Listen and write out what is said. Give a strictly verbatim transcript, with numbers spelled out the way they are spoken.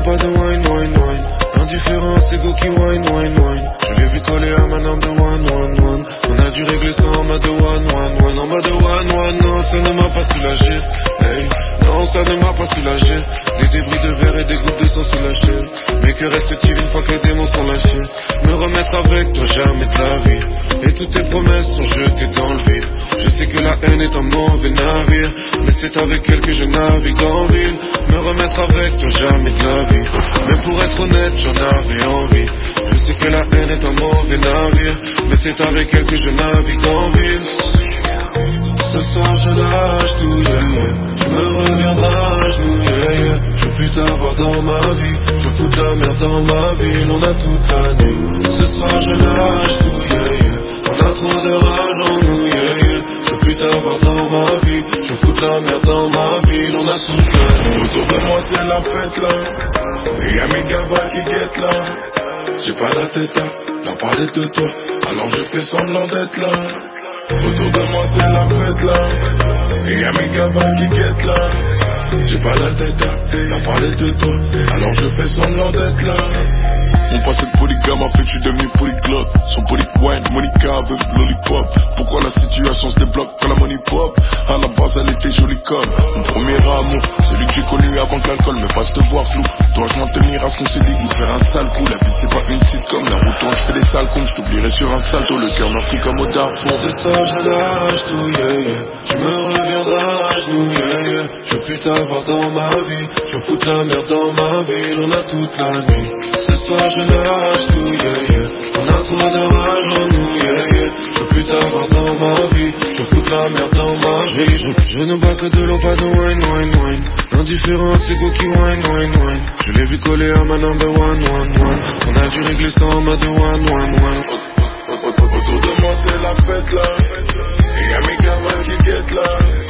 pas de wine, wine, wine. Indifférence, ego qui wine, wine, wine. Je l'ai vu coller à ma number one, one, one. On a dû régler ça en mode one, one, one. En mode one, one, non, ça ne m'a pas soulagé. Hey, non, ça ne m'a pas soulagé. Les débris de verre et des gouttes de sang sous la chaîne. Mais que reste-t-il une fois que les démons sont lâchés? Me remettre avec toi jamais de la vie. Et toutes tes promesses sont jetées dans le vide. Je sais que la haine est un mauvais navire, mais c'est avec elle que je navigue en ville. Me remettre avec toi jamais de la vie. Mais pour être honnête j'en avais envie. Je sais que la haine est un mauvais navire, mais c'est avec elle que je navigue en ville. Ce soir je lâche tout, yeah, yeah. Tu me reviendras à genoux, yeah, yeah. Je veux plus t'avoir dans ma vie. Je fous la merde dans ma ville. On a toute la nuit. Ce soir je lâche tout, yeah, yeah. On a trop de rage en nous, yeah, yeah. Je veux plus t'avoir dans ma vie. Je fous la merde dans ma ville. On a toute la nuit. Autour de moi c'est la fête là. Et y'a mes gavas qui guettent là. J'ai pas la tête à leur parler de toi. Alors je fais semblant d'être là. Autour de moi c'est la fête là. Et y'a mes gavas qui guettent là. J'ai pas la tête à leur parler de toi. Alors je fais semblant d'être là. Mon passé de polygame a fait que je suis devenu polyglotte. Son polywine, Monica avec lollipop. Pourquoi la situation se débloque quand la money pop? À la base elle était jolie comme mon premier amour, celui que j'ai connu avant que l'alcool me fasse te voir flou. Dois-je m'en tenir à ce qu'on s'est dit, nous faire un sale coup? La vie c'est pas une sitcom, la route où je fais des sales comptes. Je t'oublierai sur un salto, le cœur meurtri comme au Darfour. Ce soir je lâche tout, yeah, yeah. Tu me reviendras à genoux, yeah, yeah. Je veux plus t'avoir dans ma vie. Je veux foutre la merde dans ma ville. On a toute la nuit. Ce soir je lâche tout, yeah, yeah. On a trop de rage en nous, yeah, yeah. Je veux plus t'avoir dans ma vie. Je veux foutre la merde dans ma vie. Je, je ne bois que de l'eau, pas de wine, wine, wine. Indifférence, ego qui wine, wine, wine. Je l'ai vu coller à ma number one, one, one. On a dû régler ça en mode one, one, one. Autour de moi c'est la fête là. Et y'a mes gamins qui guettent là.